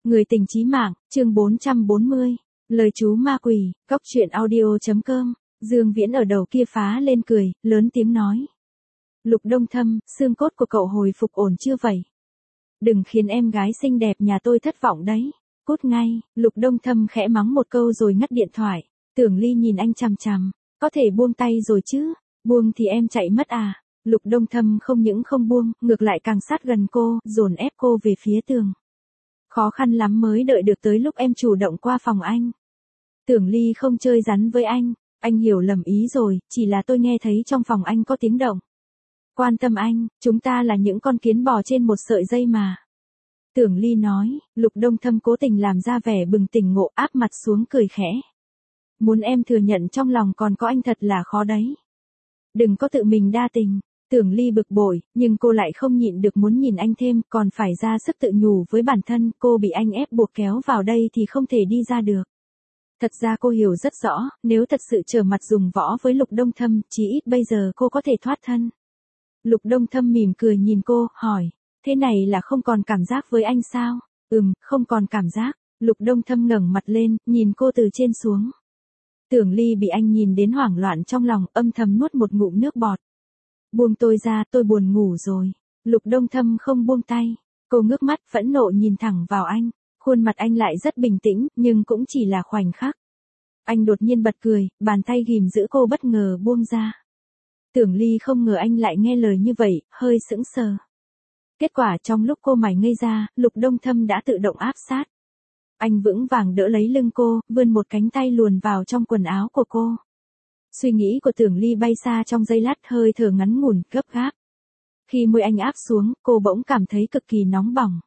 Người tình chí mạng, chương 440. Lời chú ma quỷ, góc truyện audio.com. Dương Viễn ở đầu kia phá lên cười, lớn tiếng nói. Lục Đông Thâm, xương cốt của cậu hồi phục ổn chưa vậy? Đừng khiến em gái xinh đẹp nhà tôi thất vọng đấy. Cút ngay, Lục Đông Thâm khẽ mắng một câu rồi ngắt điện thoại. Tưởng Ly nhìn anh chằm chằm. Có thể buông tay rồi chứ? Buông thì em chạy mất à? Lục Đông Thâm không những không buông, ngược lại càng sát gần cô, dồn ép cô về phía tường. Khó khăn lắm mới đợi được tới lúc em chủ động qua phòng anh. Tưởng Ly không chơi rắn với anh hiểu lầm ý rồi, chỉ là tôi nghe thấy trong phòng anh có tiếng động. Quan tâm anh, chúng ta là những con kiến bò trên một sợi dây mà. Tưởng Ly nói, Lục Đông Thâm cố tình làm ra vẻ bừng tỉnh ngộ, áp mặt xuống cười khẽ. Muốn em thừa nhận trong lòng còn có anh thật là khó đấy. Đừng có tự mình đa tình. Tưởng Ly bực bội, nhưng cô lại không nhịn được muốn nhìn anh thêm, còn phải ra sức tự nhủ với bản thân, cô bị anh ép buộc kéo vào đây thì không thể đi ra được. Thật ra cô hiểu rất rõ, nếu thật sự trở mặt dùng võ với Lục Đông Thâm, chí ít bây giờ cô có thể thoát thân. Lục Đông Thâm mỉm cười nhìn cô, hỏi, thế này là không còn cảm giác với anh sao? Không còn cảm giác. Lục Đông Thâm ngẩng mặt lên, nhìn cô từ trên xuống. Tưởng Ly bị anh nhìn đến hoảng loạn trong lòng, âm thầm nuốt một ngụm nước bọt. Buông tôi ra, tôi buồn ngủ rồi. Lục Đông Thâm không buông tay. Cô ngước mắt phẫn nộ nhìn thẳng vào anh. Khuôn mặt anh lại rất bình tĩnh, nhưng cũng chỉ là khoảnh khắc. Anh đột nhiên bật cười, bàn tay ghìm giữ cô bất ngờ buông ra. Tưởng Ly không ngờ anh lại nghe lời như vậy, hơi sững sờ. Kết quả trong lúc cô mải ngây ra, Lục Đông Thâm đã tự động áp sát. Anh vững vàng đỡ lấy lưng cô, vươn một cánh tay luồn vào trong quần áo của cô. Suy nghĩ của Tưởng Ly bay xa trong giây lát, hơi thở ngắn ngủn, gấp gáp. Khi môi anh áp xuống, cô bỗng cảm thấy cực kỳ nóng bỏng.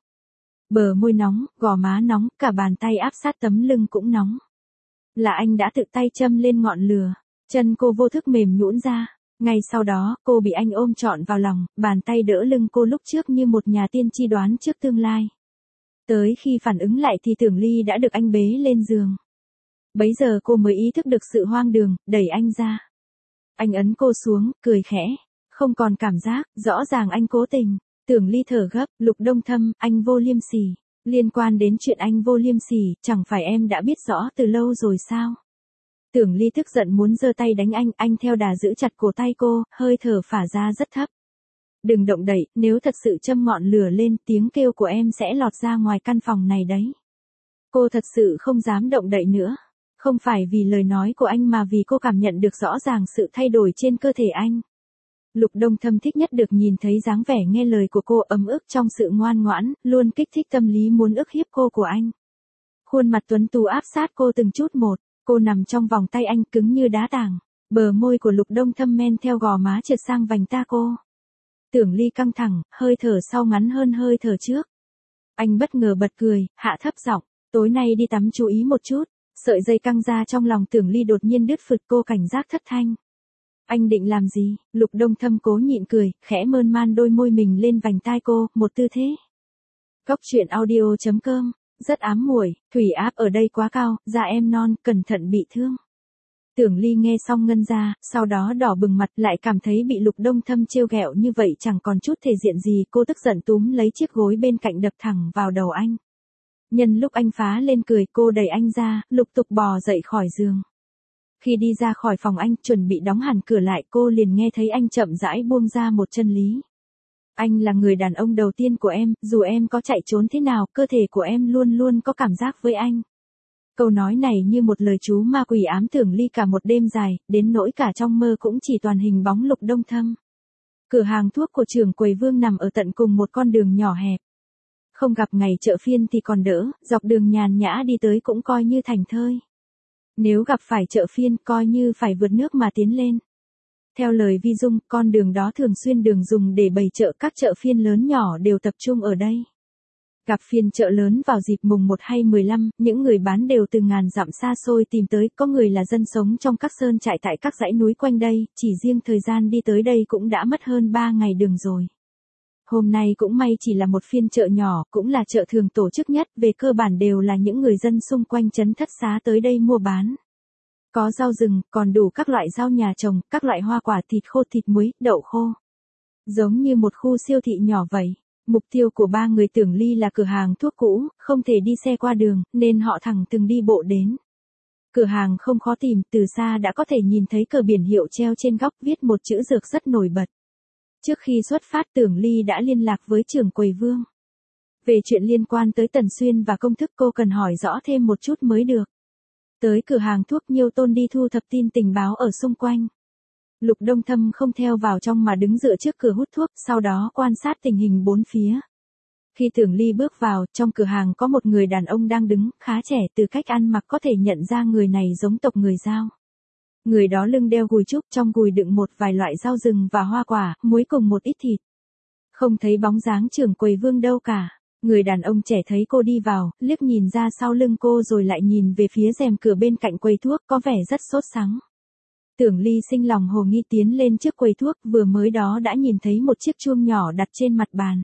Bờ môi nóng, gò má nóng, cả bàn tay áp sát tấm lưng cũng nóng. Là anh đã tự tay châm lên ngọn lửa. Chân cô vô thức mềm nhũn ra. Ngay sau đó, cô bị anh ôm trọn vào lòng, bàn tay đỡ lưng cô lúc trước như một nhà tiên tri đoán trước tương lai. Tới khi phản ứng lại thì Tưởng Ly đã được anh bế lên giường. Bấy giờ cô mới ý thức được sự hoang đường, đẩy anh ra. Anh ấn cô xuống, cười khẽ. Không còn cảm giác, rõ ràng anh cố tình. Tưởng Ly thở gấp, Lục Đông Thâm, anh vô liêm sỉ. Liên quan đến chuyện anh vô liêm sỉ, chẳng phải em đã biết rõ từ lâu rồi sao? Tưởng Ly tức giận muốn giơ tay đánh anh theo đà giữ chặt cổ tay cô, hơi thở phả ra rất thấp. Đừng động đậy, nếu thật sự châm ngọn lửa lên, tiếng kêu của em sẽ lọt ra ngoài căn phòng này đấy. Cô thật sự không dám động đậy nữa. Không phải vì lời nói của anh mà vì cô cảm nhận được rõ ràng sự thay đổi trên cơ thể anh. Lục Đông Thâm thích nhất được nhìn thấy dáng vẻ nghe lời của cô ấm ức trong sự ngoan ngoãn, luôn kích thích tâm lý muốn ức hiếp cô của anh. Khuôn mặt tuấn tú áp sát cô từng chút một, cô nằm trong vòng tay anh cứng như đá tảng. Bờ môi của Lục Đông Thâm men theo gò má trượt sang vành ta cô. Tưởng Ly căng thẳng, hơi thở sau ngắn hơn hơi thở trước. Anh bất ngờ bật cười, hạ thấp giọng, tối nay đi tắm chú ý một chút. Sợi dây căng ra trong lòng Tưởng Ly đột nhiên đứt phụt, cô cảnh giác thất thanh. Anh định làm gì? Lục Đông Thâm cố nhịn cười, khẽ mơn man đôi môi mình lên vành tai cô, một tư thế. Góc truyện audio.com. Rất ám muội, thủy áp ở đây quá cao, da em non, cẩn thận bị thương. Tưởng Ly nghe xong ngân ra, sau đó đỏ bừng mặt, lại cảm thấy bị Lục Đông Thâm trêu ghẹo như vậy chẳng còn chút thể diện gì, cô tức giận túm lấy chiếc gối bên cạnh đập thẳng vào đầu anh. Nhân lúc anh phá lên cười, cô đẩy anh ra, lục tục bò dậy khỏi giường. Khi đi ra khỏi phòng anh, chuẩn bị đóng hẳn cửa lại, cô liền nghe thấy anh chậm rãi buông ra một chân lý. Anh là người đàn ông đầu tiên của em, dù em có chạy trốn thế nào, cơ thể của em luôn luôn có cảm giác với anh. Câu nói này như một lời chú ma quỷ ám Tưởng Ly cả một đêm dài, đến nỗi cả trong mơ cũng chỉ toàn hình bóng Lục Đông Thâm. Cửa hàng thuốc của trưởng quầy Vương nằm ở tận cùng một con đường nhỏ hẹp. Không gặp ngày chợ phiên thì còn đỡ, dọc đường nhàn nhã đi tới cũng coi như thành thơi. Nếu gặp phải chợ phiên, coi như phải vượt nước mà tiến lên. Theo lời Vi Dung, con đường đó thường xuyên đường dùng để bày chợ, các chợ phiên lớn nhỏ đều tập trung ở đây. Gặp phiên chợ lớn vào dịp mùng 1 hay 15, những người bán đều từ ngàn dặm xa xôi tìm tới, có người là dân sống trong các sơn trại tại các dãy núi quanh đây, chỉ riêng thời gian đi tới đây cũng đã mất hơn 3 ngày đường rồi. Hôm nay cũng may chỉ là một phiên chợ nhỏ, cũng là chợ thường tổ chức nhất, về cơ bản đều là những người dân xung quanh trấn Thất Xá tới đây mua bán. Có rau rừng, còn đủ các loại rau nhà trồng, các loại hoa quả, thịt khô, thịt muối, đậu khô. Giống như một khu siêu thị nhỏ vậy. Mục tiêu của ba người Tưởng Ly là cửa hàng thuốc cũ, không thể đi xe qua đường, nên họ thẳng từng đi bộ đến. Cửa hàng không khó tìm, từ xa đã có thể nhìn thấy cờ biển hiệu treo trên góc viết một chữ dược rất nổi bật. Trước khi xuất phát Tưởng Ly đã liên lạc với trưởng quầy Vương. Về chuyện liên quan tới Tần Xuyên và công thức cô cần hỏi rõ thêm một chút mới được. Tới cửa hàng thuốc Nhiêu Tôn đi thu thập tin tình báo ở xung quanh. Lục Đông Thâm không theo vào trong mà đứng dựa trước cửa hút thuốc, sau đó quan sát tình hình bốn phía. Khi Tưởng Ly bước vào, trong cửa hàng có một người đàn ông đang đứng, khá trẻ, từ cách ăn mặc có thể nhận ra người này giống tộc người Dao. Người đó lưng đeo gùi trúc, trong gùi đựng một vài loại rau rừng và hoa quả, muối cùng một ít thịt. Không thấy bóng dáng trưởng quầy Vương đâu cả. Người đàn ông trẻ thấy cô đi vào, liếc nhìn ra sau lưng cô rồi lại nhìn về phía rèm cửa bên cạnh quầy thuốc, có vẻ rất sốt sắng. Tưởng Ly sinh lòng hồ nghi tiến lên trước quầy thuốc, vừa mới đó đã nhìn thấy một chiếc chuông nhỏ đặt trên mặt bàn.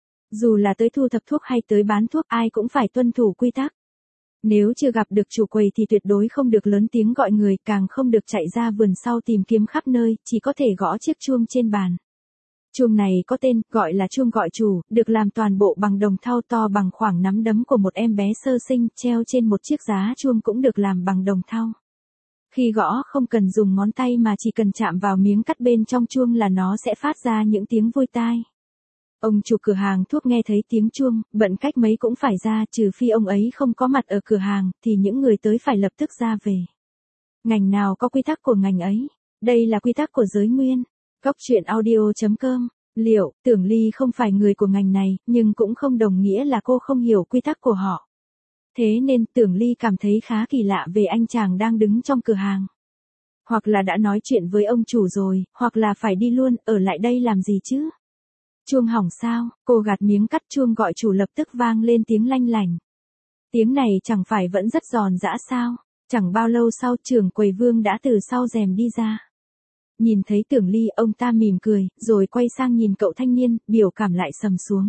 Dù là tới thu thập thuốc hay tới bán thuốc, ai cũng phải tuân thủ quy tắc. Nếu chưa gặp được chủ quầy thì tuyệt đối không được lớn tiếng gọi người, càng không được chạy ra vườn sau tìm kiếm khắp nơi, chỉ có thể gõ chiếc chuông trên bàn. Chuông này có tên, gọi là chuông gọi chủ, được làm toàn bộ bằng đồng thau to bằng khoảng nắm đấm của một em bé sơ sinh, treo trên một chiếc giá chuông cũng được làm bằng đồng thau. Khi gõ không cần dùng ngón tay mà chỉ cần chạm vào miếng cắt bên trong chuông là nó sẽ phát ra những tiếng vui tai. Ông chủ cửa hàng thuốc nghe thấy tiếng chuông, bận cách mấy cũng phải ra, trừ phi ông ấy không có mặt ở cửa hàng, thì những người tới phải lập tức ra về. Ngành nào có quy tắc của ngành ấy. Đây là quy tắc của giới nguyên. Góc truyện audio.com. Liệu, Tưởng Ly không phải người của ngành này, nhưng cũng không đồng nghĩa là cô không hiểu quy tắc của họ. Thế nên Tưởng Ly cảm thấy khá kỳ lạ về anh chàng đang đứng trong cửa hàng. Hoặc là đã nói chuyện với ông chủ rồi, hoặc là phải đi luôn, ở lại đây làm gì chứ? Chuông hỏng sao? Cô gạt miếng cắt chuông gọi chủ lập tức vang lên tiếng lanh lảnh. Tiếng này chẳng phải vẫn rất giòn giã sao? Chẳng bao lâu sau trưởng quầy Vương đã từ sau rèm đi ra. Nhìn thấy Tưởng Ly ông ta mỉm cười, rồi quay sang nhìn cậu thanh niên, biểu cảm lại sầm xuống.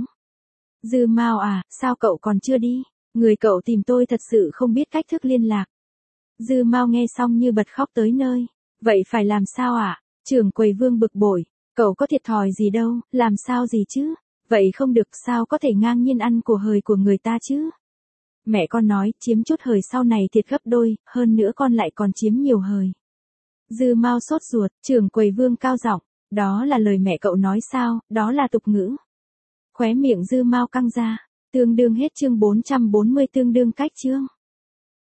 Dư Mao à, sao cậu còn chưa đi? Người cậu tìm tôi thật sự không biết cách thức liên lạc. Dư Mao nghe xong như bật khóc tới nơi. Vậy phải làm sao ạ? Trưởng quầy Vương bực bội. Cậu có thiệt thòi gì đâu, làm sao gì chứ? Vậy không được, sao có thể ngang nhiên ăn của hời của người ta chứ? Mẹ con nói, chiếm chút hời sau này thiệt gấp đôi, hơn nữa con lại còn chiếm nhiều hời. Dư Mao sốt ruột, trưởng quầy Vương cao giọng, đó là lời mẹ cậu nói sao, đó là tục ngữ. Khóe miệng Dư Mao căng ra, tương đương hết chương 440 tương đương cách chương.